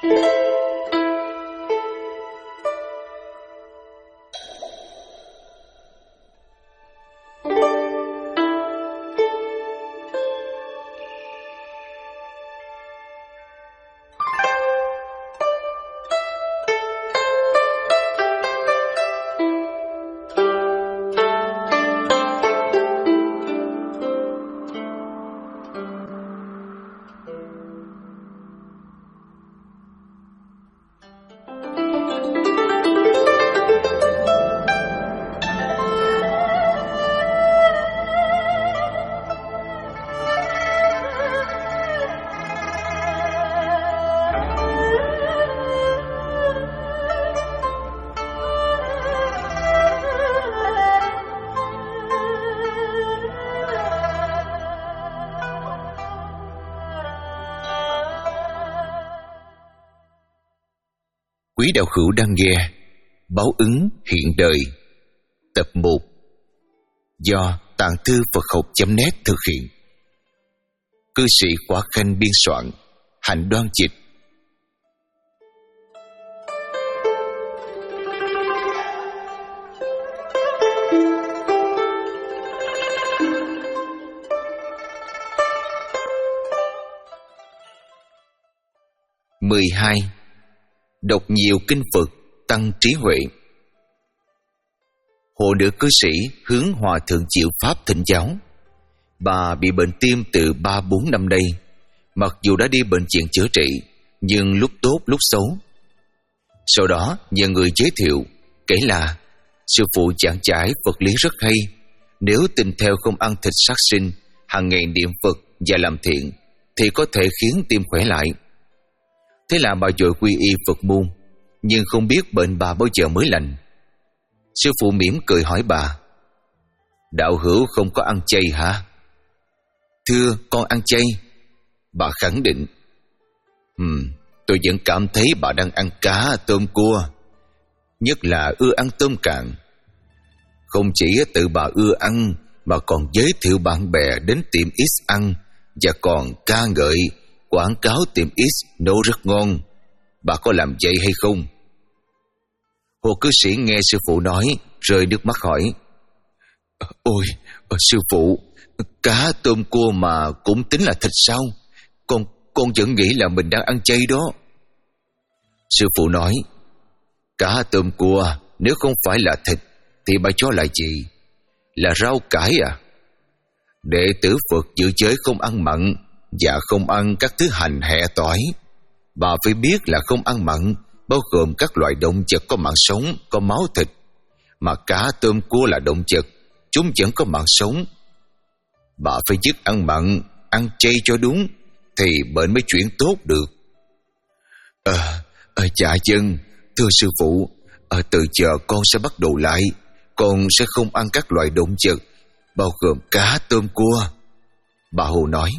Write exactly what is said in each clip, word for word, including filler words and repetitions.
Quý đạo hữu đang nghe Báo ứng hiện đời tập một do Tạng Thư Phật Học chấm net thực hiện. Cư sĩ Khỏa Khanh biên soạn, Hạnh Đoan dịch. mười hai. Đọc nhiều kinh Phật tăng trí huệ. Hộ nữ cư sĩ hướng Hòa Thượng Diệu Pháp thỉnh giáo. Bà bị bệnh tim từ ba bốn năm đây. Mặc dù đã đi bệnh viện chữa trị, nhưng lúc tốt lúc xấu. Sau đó nhờ người giới thiệu, kể là sư phụ giảng giải vật lý rất hay. Nếu tin theo không ăn thịt sát sinh, hàng ngày niệm Phật và làm thiện, thì có thể khiến tim khỏe lại. Thế là bà vội quy y Phật môn, nhưng không biết bệnh bà bao giờ mới lành. Sư phụ mỉm cười hỏi bà: đạo hữu không có ăn chay hả? Thưa, con ăn chay. Bà khẳng định: Ừm, tôi vẫn cảm thấy bà đang ăn cá, tôm cua, nhất là ưa ăn tôm cạn. Không chỉ tự bà ưa ăn, mà còn giới thiệu bạn bè đến tiệm X ăn, và còn ca ngợi quảng cáo tiệm X nấu rất ngon. Bà có làm vậy hay không? Hồ cư sĩ nghe sư phụ nói, rơi nước mắt hỏi: Ôi, sư phụ, cá tôm cua mà cũng tính là thịt sao? Con, con vẫn nghĩ là mình đang ăn chay đó. Sư phụ nói: cá tôm cua nếu không phải là thịt thì bà cho là gì? Là rau cải à? Đệ tử Phật giữ giới không ăn mặn và không ăn các thứ hành hẹ tỏi. Bà phải biết là không ăn mặn bao gồm các loại động vật có mạng sống, có máu thịt. Mà cá tôm cua là động vật, chúng vẫn có mạng sống. Bà phải dứt ăn mặn, ăn chay cho đúng, thì bệnh mới chuyển tốt được. Ờ, à, dạ dân, thưa sư phụ, à, từ giờ con sẽ bắt đầu lại. Con sẽ không ăn các loại động vật bao gồm cá tôm cua. Bà Hồ nói.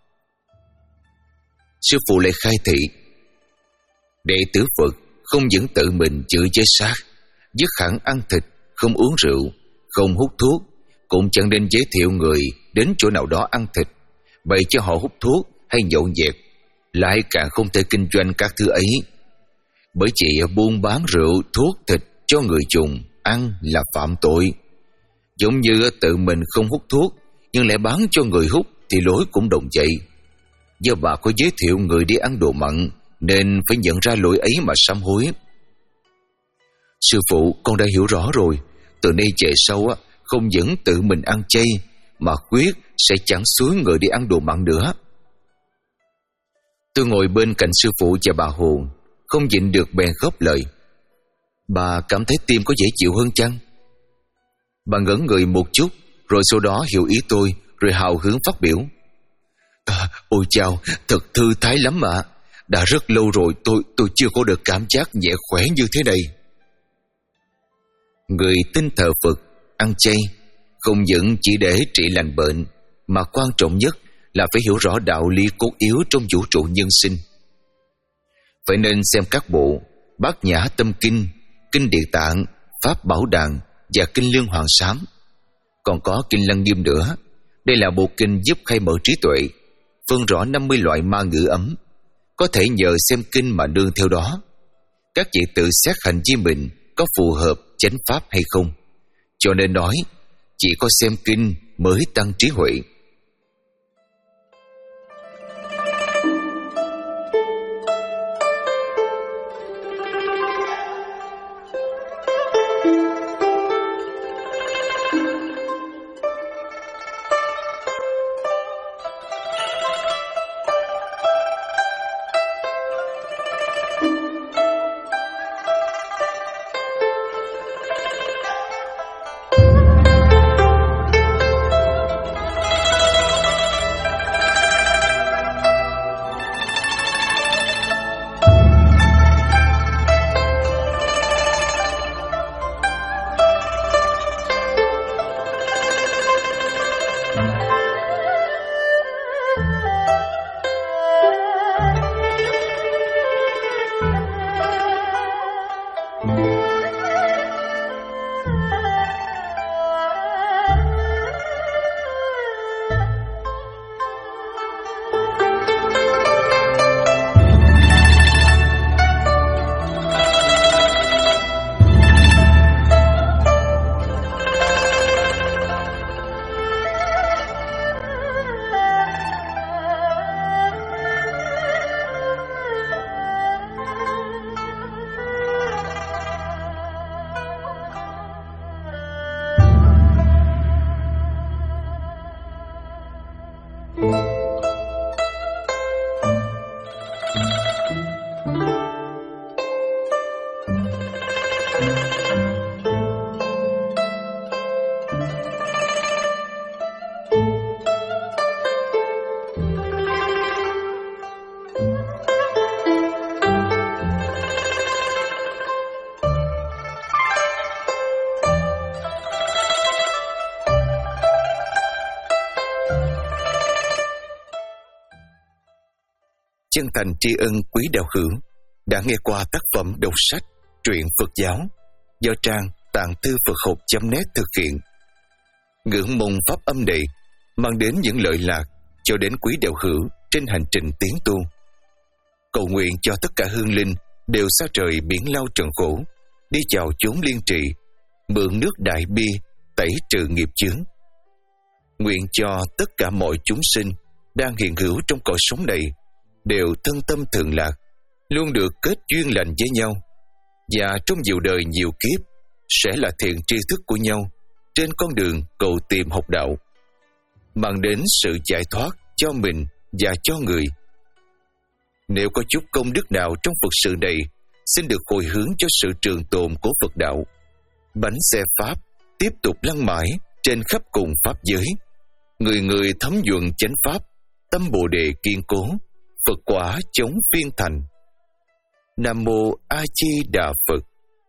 Sư phụ lại khai thị: đệ tử Phật không những tự mình giữ giới sát, dứt hẳn ăn thịt, không uống rượu, không hút thuốc, cũng chẳng nên giới thiệu người đến chỗ nào đó ăn thịt, bày cho họ hút thuốc hay nhậu nhẹt, lại càng không thể kinh doanh các thứ ấy. Bởi chỉ buôn bán rượu, thuốc, thịt cho người dùng ăn là phạm tội. Giống như tự mình không hút thuốc nhưng lại bán cho người hút thì lỗi cũng đồng vậy. Do bà có giới thiệu người đi ăn đồ mặn nên phải nhận ra lỗi ấy mà sám hối. Sư phụ, con đã hiểu rõ rồi. Từ nay về sau á, không những tự mình ăn chay mà quyết sẽ chẳng xúi người đi ăn đồ mặn nữa. Tôi ngồi bên cạnh sư phụ và bà Hồ, không nhịn được bèn khóc lời. Bà cảm thấy tim có dễ chịu hơn chăng? Bà ngẩn người một chút, rồi sau đó hiểu ý tôi, rồi hào hứng phát biểu. À, ôi chao, thật thư thái lắm ạ. Đã rất lâu rồi tôi tôi chưa có được cảm giác nhẹ khỏe như thế này. Người tin thờ Phật, ăn chay không những chỉ để trị lành bệnh, mà quan trọng nhất là phải hiểu rõ đạo lý cốt yếu trong vũ trụ nhân sinh. Phải nên xem các bộ Bát Nhã Tâm Kinh, Kinh Địa Tạng, Pháp Bảo Đàn và Kinh Lương Hoàng Sám. Còn có Kinh Lăng Nghiêm nữa. Đây là bộ kinh giúp khai mở trí tuệ, phân rõ năm mươi loại ma ngữ ấm. có thể nhờ xem kinh mà nương theo đó. Các vị tự xét hành vi mình có phù hợp chánh pháp hay không. Cho nên nói, chỉ có xem kinh mới tăng trí huệ. Chân thành tri ân quý đạo hữu đã nghe qua tác phẩm đọc sách truyện Phật giáo do trang tạng thư Phật học chấm net thực hiện. Ngưỡng mong pháp âm này mang đến những lợi lạc cho đến quý đạo hữu trên hành trình tiến tu. Cầu nguyện cho tất cả hương linh đều xa trời biển lao trần khổ, đi chào chốn liên trị, mượn nước đại bi tẩy trừ nghiệp chướng. Nguyện cho tất cả mọi chúng sinh đang hiện hữu trong cõi sống này đều thân tâm thường lạc, luôn được kết duyên lành với nhau, và trong nhiều đời nhiều kiếp sẽ là thiện tri thức của nhau trên con đường cầu tìm học đạo, mang đến sự giải thoát cho mình và cho người. Nếu có chút công đức nào trong Phật sự này, xin được hồi hướng cho sự trường tồn của Phật đạo. Bánh xe Pháp tiếp tục lăn mãi trên khắp cùng Pháp giới, người người thấm nhuận chánh Pháp, tâm Bồ Đề kiên cố, Phật quả chống phiên thành. Nam Mô A Di Đà Phật.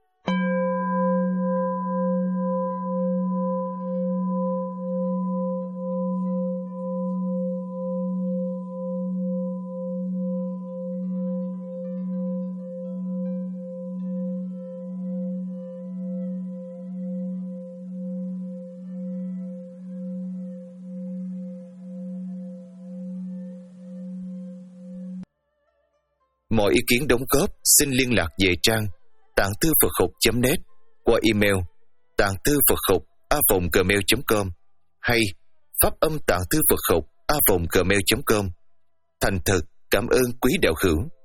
Mọi ý kiến đóng góp xin liên lạc về trang tạng thư Phật học chấm net qua email tạng thư Phật học a vòng gmail chấm com hay pháp âm tạng thư Phật học a vòng gmail chấm com. Thành thật cảm ơn quý đạo hữu.